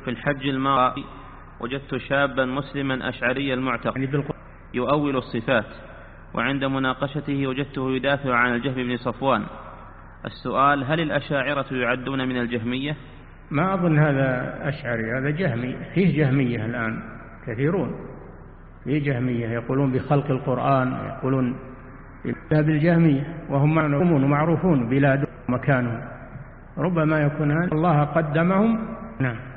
في الحج الماضي وجدت شابا مسلما أشعري المعتقد يؤول الصفات، وعند مناقشته وجدته يدافع عن الجهم بن صفوان. السؤال: هل الأشاعرة يعدون من الجهمية؟ ما أظن هذا أشعري، هذا جهمي. فيه جهمية الآن كثيرون، فيه جهمية يقولون بخلق القرآن، يقولون بالجهمية، وهم معروفون بلادهم ومكانهم. ربما يكون هذا الله قدمهم. نعم.